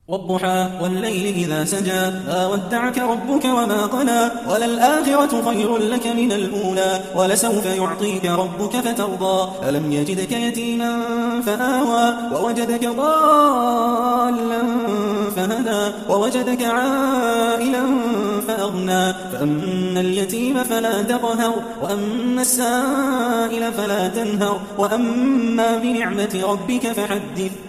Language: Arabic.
والضحى والليل إذا سجى ما ودعك ربك وما قلى وللآخرة خير لك من الأولى ولسوف يعطيك ربك فترضى ألم يجدك يتيما فآوى ووجدك ضالا فهدى ووجدك عائلا فأغنى فأما اليتيم فلا تقهر وأما السائل فلا تنهر وأما بنعمة ربك فحدث.